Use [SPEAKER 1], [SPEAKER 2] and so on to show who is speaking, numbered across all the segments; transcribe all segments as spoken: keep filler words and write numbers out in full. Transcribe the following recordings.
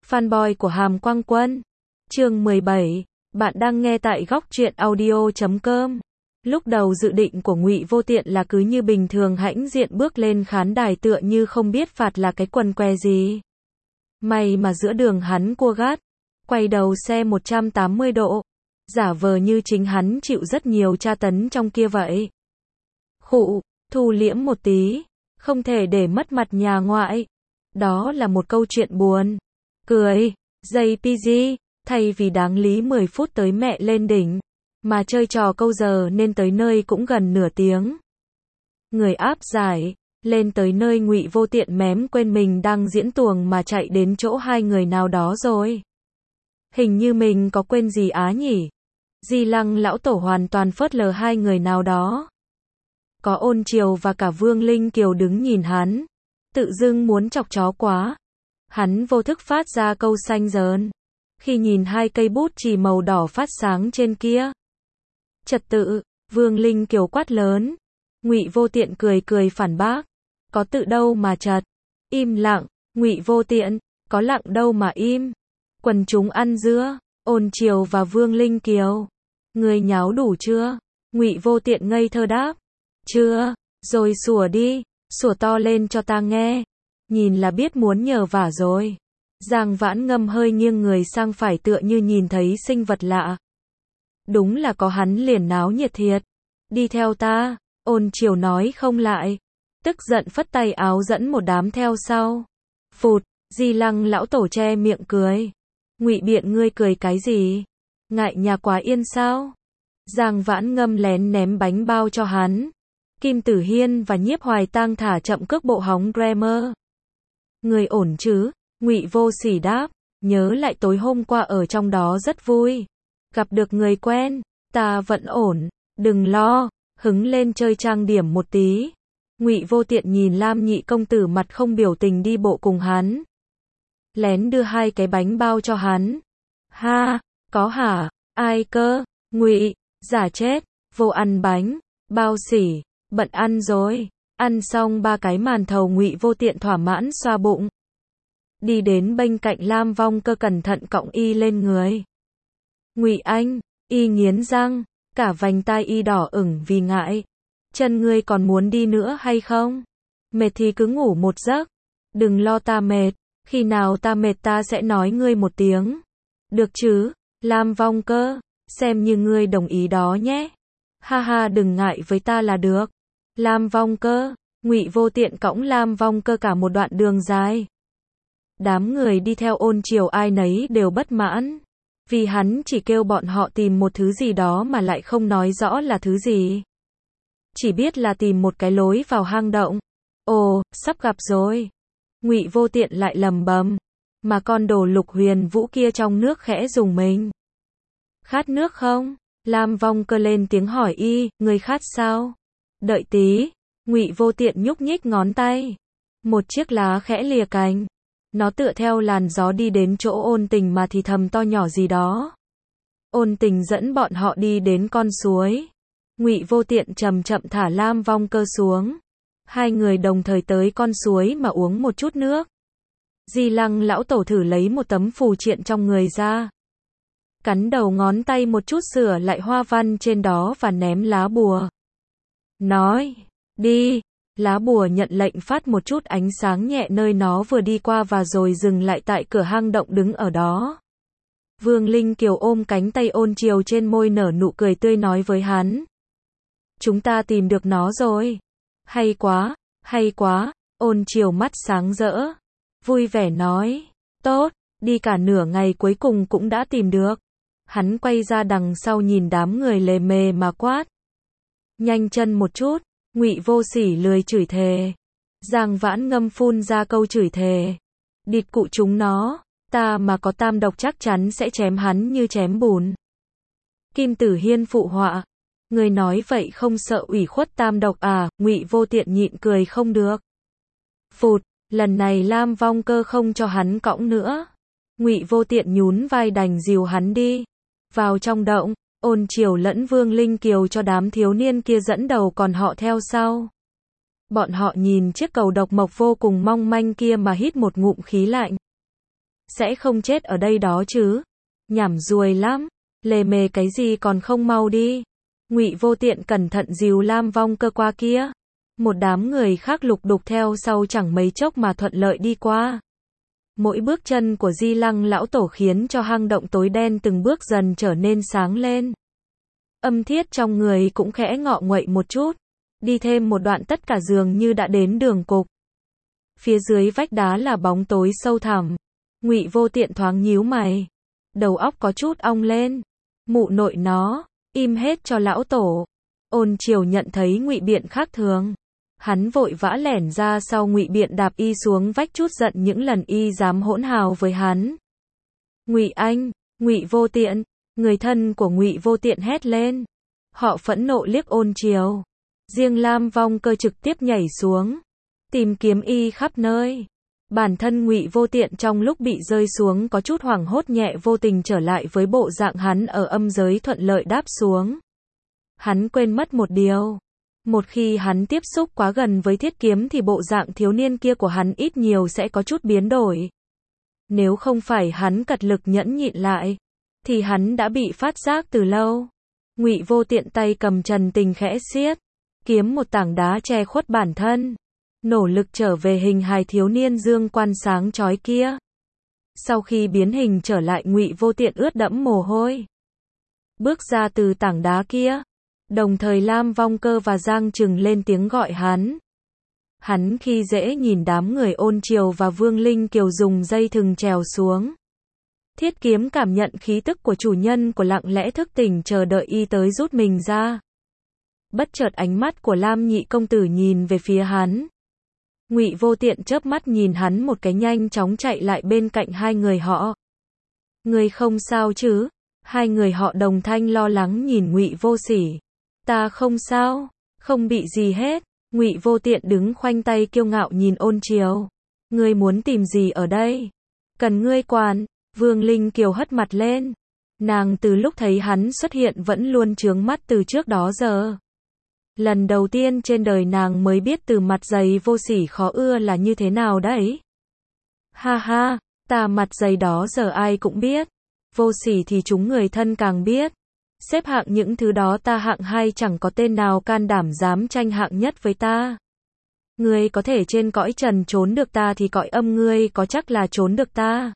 [SPEAKER 1] Fanboy của Hàm Quang Quân. Chương mười bảy. Bạn đang nghe tại góc truyện audio chấm com. Lúc đầu dự định của Ngụy Vô Tiện là cứ như bình thường hãnh diện bước lên khán đài tựa như không biết phạt là cái quần què gì. May mà giữa đường hắn cua gắt, quay đầu xe một trăm tám mươi độ, giả vờ như chính hắn chịu rất nhiều tra tấn trong kia vậy. Khụ, thu liễm một tí, không thể để mất mặt nhà ngoại. Đó là một câu chuyện buồn. Cười, giây pê giê, thay vì đáng lý mười phút tới mẹ lên đỉnh, mà chơi trò câu giờ nên tới nơi cũng gần nửa tiếng. Người áp giải, lên tới nơi Ngụy Vô Tiện mém quên mình đang diễn tuồng mà chạy đến chỗ hai người nào đó rồi. Hình như mình có quên gì á nhỉ? Di Lăng lão tổ hoàn toàn phớt lờ hai người nào đó. Có Ôn Triều và cả Vương Linh Kiều đứng nhìn hắn, tự dưng muốn chọc chó quá. Hắn vô thức phát ra câu xanh dờn, khi nhìn hai cây bút chì màu đỏ phát sáng trên kia. Trật tự, Vương Linh Kiều quát lớn. Ngụy Vô Tiện cười cười phản bác. Có tự đâu mà trật. Im lặng, Ngụy Vô Tiện, có lặng đâu mà im. Quần chúng ăn dưa, Ôn Triều và Vương Linh Kiều. Người nháo đủ chưa? Ngụy Vô Tiện ngây thơ đáp. Chưa, rồi sủa đi, sủa to lên cho ta nghe. Nhìn là biết muốn nhờ vả rồi. Giang Vãn Ngâm hơi nghiêng người sang phải tựa như nhìn thấy sinh vật lạ. Đúng là có hắn liền náo nhiệt thiệt. Đi theo ta, Ôn Triều nói không lại. Tức giận phất tay áo dẫn một đám theo sau. Phụt, Di Lăng lão tổ che miệng cười. Ngụy Biện ngươi cười cái gì? Ngại nhà quá yên sao? Giang Vãn Ngâm lén ném bánh bao cho hắn. Kim Tử Hiên và Nhiếp Hoài Tang thả chậm cước bộ hóng Grammar. Người ổn chứ? Ngụy Vô Sỉ đáp. Nhớ lại tối hôm qua ở trong đó rất vui. Gặp được người quen. Ta vẫn ổn. Đừng lo. Hứng lên chơi trang điểm một tí. Ngụy Vô Tiện nhìn Lam nhị công tử mặt không biểu tình đi bộ cùng hắn. Lén đưa hai cái bánh bao cho hắn. Ha, có hả? Ai cơ? Ngụy, giả chết. Vô ăn bánh. Bao sỉ. Bận ăn rồi. Ăn xong ba cái màn thầu Ngụy Vô Tiện thỏa mãn xoa bụng. Đi đến bên cạnh Lam Vong Cơ cẩn thận cọng y lên người. Ngụy Anh, y nghiến răng, cả vành tai y đỏ ửng vì ngại. Chân ngươi còn muốn đi nữa hay không? Mệt thì cứ ngủ một giấc. Đừng lo ta mệt, khi nào ta mệt ta sẽ nói ngươi một tiếng. Được chứ, Lam Vong Cơ, xem như ngươi đồng ý đó nhé. Ha ha, đừng ngại với ta là được. Lam Vong Cơ, Ngụy Vô Tiện cõng Lam Vong Cơ cả một đoạn đường dài. Đám người đi theo Ôn Triều ai nấy đều bất mãn, vì hắn chỉ kêu bọn họ tìm một thứ gì đó mà lại không nói rõ là thứ gì. Chỉ biết là tìm một cái lối vào hang động. Ồ, sắp gặp rồi. Ngụy Vô Tiện lại lầm bầm, mà con đồ Lục Huyền Vũ kia trong nước khẽ rùng mình. Khát nước không? Lam Vong Cơ lên tiếng hỏi y, người khát sao? Đợi tí. Ngụy Vô Tiện nhúc nhích ngón tay. Một chiếc lá khẽ lìa cành. Nó tựa theo làn gió đi đến chỗ Ôn Tình mà thì thầm to nhỏ gì đó. Ôn Tình dẫn bọn họ đi đến con suối. Ngụy Vô Tiện chậm chậm thả Lam Vong Cơ xuống. Hai người đồng thời tới con suối mà uống một chút nước. Di Lăng lão tổ thử lấy một tấm phù triện trong người ra. Cắn đầu ngón tay một chút sửa lại hoa văn trên đó và ném lá bùa. Nói, đi. Lá bùa nhận lệnh phát một chút ánh sáng nhẹ nơi nó vừa đi qua và rồi dừng lại tại cửa hang động đứng ở đó. Vương Linh Kiều ôm cánh tay Ôn Triều trên môi nở nụ cười tươi nói với hắn. Chúng ta tìm được nó rồi. Hay quá, hay quá. Ôn Triều mắt sáng rỡ. Vui vẻ nói. Tốt, đi cả nửa ngày cuối cùng cũng đã tìm được. Hắn quay ra đằng sau nhìn đám người lề mề mà quát. Nhanh chân một chút. Ngụy Vô Sỉ lười chửi thề. Giang Vãn Ngâm phun ra câu chửi thề. Địt cụ chúng nó, ta mà có tam độc chắc chắn sẽ chém hắn như chém bùn. Kim Tử Hiên phụ họa. Người nói vậy không sợ ủy khuất tam độc à? Ngụy Vô Tiện nhịn cười không được. Phụt, lần này Lam Vong Cơ không cho hắn cõng nữa. Ngụy Vô Tiện nhún vai đành dìu hắn đi. Vào trong động. Ôn Triều lẫn Vương Linh Kiều cho đám thiếu niên kia dẫn đầu còn họ theo sau. Bọn họ nhìn chiếc cầu độc mộc vô cùng mong manh kia mà hít một ngụm khí lạnh. sẽ không chết ở đây đó chứ. Nhảm ruồi lắm, lề mề cái gì còn không mau đi. Ngụy Vô Tiện cẩn thận dìu Lam Vong Cơ qua kia. Một đám người khác lục đục theo sau chẳng mấy chốc mà thuận lợi đi qua. Mỗi bước chân của Di Lăng lão tổ khiến cho hang động tối đen từng bước dần trở nên sáng lên. Âm thiết trong người cũng khẽ ngọ nguậy một chút. Đi thêm một đoạn tất cả dường như đã đến đường cục. Phía dưới vách đá là bóng tối sâu thẳm. Ngụy Vô Tiện thoáng nhíu mày. Đầu óc có chút ong lên. Mụ nội nó, im hết cho lão tổ. Ôn Triều nhận thấy Ngụy Biện khác thường. Hắn vội vã lẻn ra sau Ngụy Biện đạp y xuống vách chút giận những lần y dám hỗn hào với hắn. Ngụy Anh, Ngụy Vô Tiện, người thân của Ngụy Vô Tiện hét lên. Họ phẫn nộ liếc Ôn Triều. Riêng Lam Vong Cơ trực tiếp nhảy xuống, tìm kiếm y khắp nơi. Bản thân Ngụy Vô Tiện trong lúc bị rơi xuống có chút hoảng hốt nhẹ vô tình trở lại với bộ dạng hắn ở âm giới thuận lợi đáp xuống. Hắn quên mất một điều. Một khi hắn tiếp xúc quá gần với thiết kiếm thì bộ dạng thiếu niên kia của hắn ít nhiều sẽ có chút biến đổi. Nếu không phải hắn cật lực nhẫn nhịn lại, thì hắn đã bị phát giác từ lâu. Ngụy Vô Tiện tay cầm Trần Tình khẽ siết, kiếm một tảng đá che khuất bản thân. Nỗ lực trở về hình hài thiếu niên dương quan sáng chói kia. Sau khi biến hình trở lại Ngụy Vô Tiện ướt đẫm mồ hôi. Bước ra từ tảng đá kia. Đồng thời Lam Vong Cơ và Giang Trừng lên tiếng gọi hắn. Hắn khi dễ nhìn đám người Ôn Triều và Vương Linh Kiều dùng dây thừng trèo xuống. Thiết kiếm cảm nhận khí tức của chủ nhân của lặng lẽ thức tỉnh chờ đợi y tới rút mình ra. Bất chợt ánh mắt của Lam nhị công tử nhìn về phía hắn. Ngụy Vô Tiện chớp mắt nhìn hắn một cái nhanh chóng chạy lại bên cạnh hai người họ. Người không sao chứ? Hai người họ đồng thanh lo lắng nhìn Ngụy Vô Sỉ. Ta không sao, không bị gì hết. Ngụy Vô Tiện đứng khoanh tay kiêu ngạo nhìn Ôn Triều. Ngươi muốn tìm gì ở đây? Cần ngươi quản. Vương Linh Kiều hất mặt lên. Nàng từ lúc thấy hắn xuất hiện vẫn luôn trướng mắt từ trước đó giờ. Lần đầu tiên trên đời nàng mới biết từ mặt dày vô sỉ khó ưa là như thế nào đấy. Ha ha, ta mặt dày đó giờ ai cũng biết. Vô sỉ thì chúng người thân càng biết. Xếp hạng những thứ đó ta hạng hai chẳng có tên nào can đảm dám tranh hạng nhất với ta. Ngươi có thể trên cõi trần trốn được ta thì cõi âm ngươi có chắc là trốn được ta.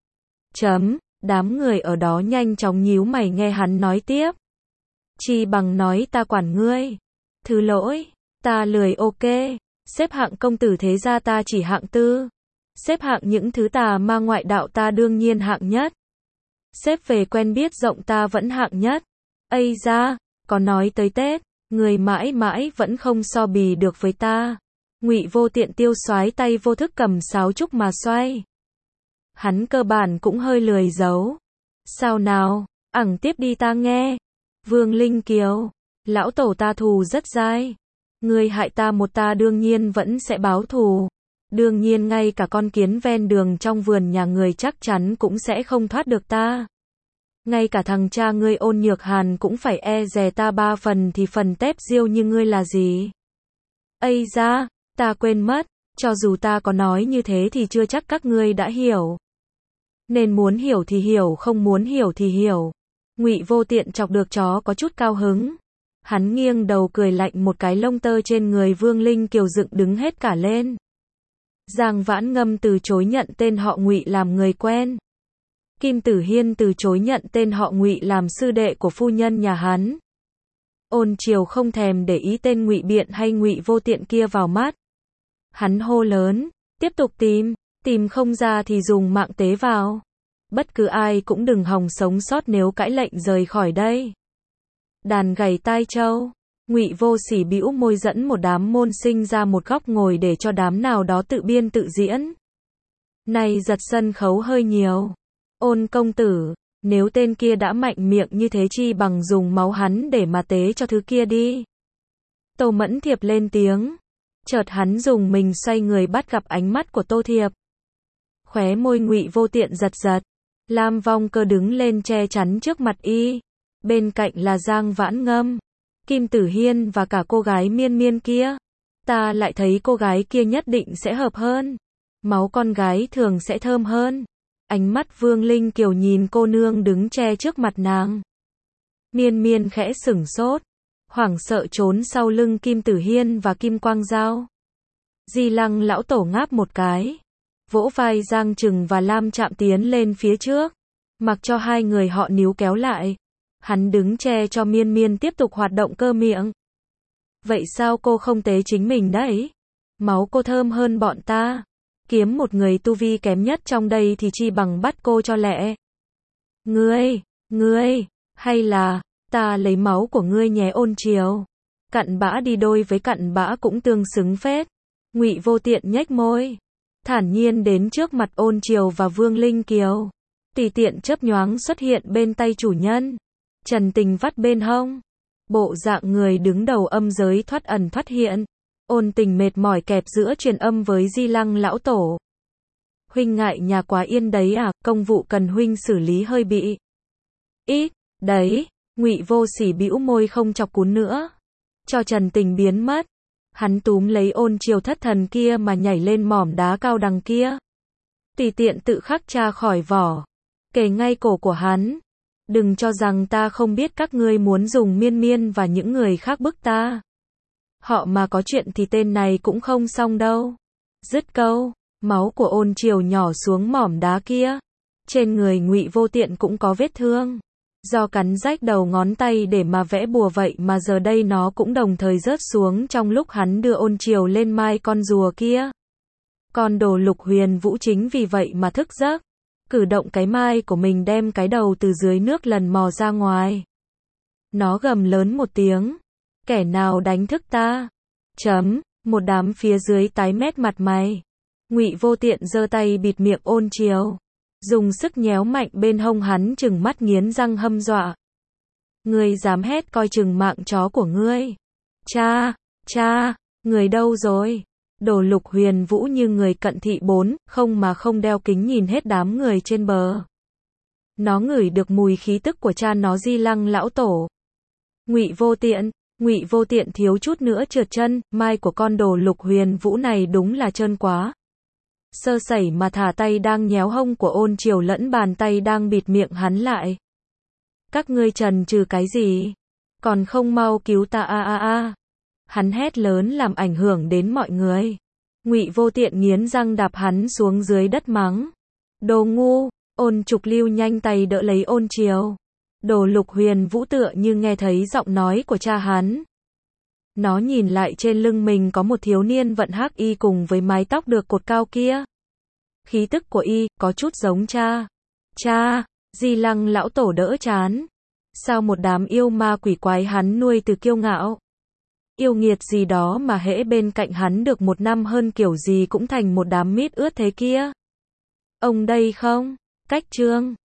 [SPEAKER 1] Chấm, đám người ở đó nhanh chóng nhíu mày nghe hắn nói tiếp. Chi bằng nói ta quản ngươi. Thứ lỗi, ta lười ok. Xếp hạng công tử thế gia ta chỉ hạng tư. Xếp hạng những thứ tà ma ngoại đạo ta đương nhiên hạng nhất. Xếp về quen biết rộng ta vẫn hạng nhất. Ây da, có nói tới Tết, người mãi mãi vẫn không so bì được với ta. Ngụy Vô Tiện tiêu xoái tay vô thức cầm sáo trúc mà xoay. Hắn cơ bản cũng hơi lười giấu. Sao nào, ẳng tiếp đi ta nghe. Vương Linh Kiều, lão tổ ta thù rất dai. Ngươi hại ta một ta đương nhiên vẫn sẽ báo thù. Đương nhiên ngay cả con kiến ven đường trong vườn nhà người chắc chắn cũng sẽ không thoát được ta. Ngay cả thằng cha ngươi Ôn Nhược Hàn cũng phải e dè ta ba phần thì phần tép diêu như ngươi là gì. Ây da, ta quên mất, cho dù ta có nói như thế thì chưa chắc các ngươi đã hiểu. Nên muốn hiểu thì hiểu, không muốn hiểu thì hiểu. Ngụy Vô Tiện chọc được chó có chút cao hứng. Hắn nghiêng đầu cười lạnh một cái, lông tơ trên người Vương Linh Kiều dựng đứng hết cả lên. Giang Vãn Ngâm từ chối nhận tên họ Ngụy làm người quen. Kim Tử Hiên từ chối nhận tên họ Ngụy làm sư đệ của phu nhân nhà hắn. Ôn Triều không thèm để ý tên Ngụy Biện hay Ngụy Vô Tiện kia vào mắt. Hắn hô lớn, tiếp tục tìm, tìm không ra thì dùng mạng tế vào. Bất cứ ai cũng đừng hòng sống sót nếu cãi lệnh rời khỏi đây. Đàn gầy tai trâu. Ngụy Vô Sỉ bĩu môi dẫn một đám môn sinh ra một góc ngồi để cho đám nào đó tự biên tự diễn. Này giật sân khấu hơi nhiều. Ôn công tử, nếu tên kia đã mạnh miệng như thế chi bằng dùng máu hắn để mà tế cho thứ kia đi. Tô Mẫn Thiệp lên tiếng. Chợt hắn dùng mình xoay người bắt gặp ánh mắt của Tô Thiệp. Khóe môi Ngụy Vô Tiện giật giật. Lam Vong Cơ đứng lên che chắn trước mặt y. Bên cạnh là Giang Vãn Ngâm, Kim Tử Hiên và cả cô gái Miên Miên kia. Ta lại thấy cô gái kia nhất định sẽ hợp hơn. Máu con gái thường sẽ thơm hơn. Ánh mắt Vương Linh Kiều nhìn cô nương đứng che trước mặt nàng. Miên Miên khẽ sửng sốt, hoảng sợ trốn sau lưng Kim Tử Hiên và Kim Quang Giao. Di Lăng lão tổ ngáp một cái, vỗ vai Giang Trừng và Lam Trạm tiến lên phía trước, mặc cho hai người họ níu kéo lại. Hắn đứng che cho Miên Miên tiếp tục hoạt động cơ miệng. Vậy sao cô không tế chính mình đấy? Máu cô thơm hơn bọn ta. Kiếm một người tu vi kém nhất trong đây thì chi bằng bắt cô cho lẹ. Ngươi, ngươi, hay là, ta lấy máu của ngươi nhé Ôn Triều. Cặn bã đi đôi với cặn bã cũng tương xứng phết. Ngụy Vô Tiện nhếch môi, thản nhiên đến trước mặt Ôn Triều và Vương Linh Kiều. Tùy tiện chớp nhoáng xuất hiện bên tay chủ nhân. Trần Tình vắt bên hông. Bộ dạng người đứng đầu âm giới thoát ẩn thoát hiện. Ôn Tình mệt mỏi kẹp giữa truyền âm với Di Lăng lão tổ. Huynh ngại nhà quá yên đấy à, công vụ cần huynh xử lý hơi bị ít, đấy. Ngụy Vô Sỉ bĩu môi không chọc cún nữa. Cho Trần Tình biến mất. Hắn túm lấy Ôn Triều thất thần kia mà nhảy lên mỏm đá cao đằng kia. Tùy tiện tự khắc tra khỏi vỏ. Kề ngay cổ của hắn. Đừng cho rằng ta không biết các ngươi muốn dùng Miên Miên và những người khác bức ta. Họ mà có chuyện thì tên này cũng không xong đâu. Dứt câu, máu của Ôn Triều nhỏ xuống mỏm đá kia. Trên người Ngụy Vô Tiện cũng có vết thương. Do cắn rách đầu ngón tay để mà vẽ bùa vậy mà giờ đây nó cũng đồng thời rớt xuống trong lúc hắn đưa Ôn Triều lên mai con rùa kia. Con đồ Lục Huyền Vũ chính vì vậy mà thức giấc. Cử động cái mai của mình đem cái đầu từ dưới nước lần mò ra ngoài. Nó gầm lớn một tiếng. Kẻ nào đánh thức ta? Chấm, một đám phía dưới tái mét mặt mày. Ngụy Vô Tiện giơ tay bịt miệng Ôn Triều. Dùng sức nhéo mạnh bên hông hắn chừng mắt nghiến răng hâm dọa. Ngươi dám hét coi chừng mạng chó của ngươi. Cha, cha, người đâu rồi? Đồ Lục Huyền Vũ như người cận thị bốn, không mà không đeo kính nhìn hết đám người trên bờ. Nó ngửi được mùi khí tức của cha nó Di Lăng lão tổ. Ngụy Vô Tiện, Ngụy Vô Tiện thiếu chút nữa trượt chân, mai của con đồ Lục Huyền Vũ này đúng là trơn quá. Sơ sẩy mà thả tay đang nhéo hông của Ôn Triều lẫn bàn tay đang bịt miệng hắn lại. Các ngươi trần trừ cái gì? Còn không mau cứu ta a a a. Hắn hét lớn làm ảnh hưởng đến mọi người. Ngụy Vô Tiện nghiến răng đạp hắn xuống dưới đất mắng. Đồ ngu. Ôn Trục Lưu nhanh tay đỡ lấy Ôn Triều. Đồ Lục Huyền Vũ tựa như nghe thấy giọng nói của cha hắn. Nó nhìn lại trên lưng mình có một thiếu niên vận hắc y cùng với mái tóc được cột cao kia. Khí tức của y có chút giống cha. Cha, Di Lăng lão tổ đỡ chán. Sao một đám yêu ma quỷ quái hắn nuôi từ kiêu ngạo. Yêu nghiệt gì đó mà hễ bên cạnh hắn được một năm hơn kiểu gì cũng thành một đám mít ướt thế kia. Ông đây không? Cách trương.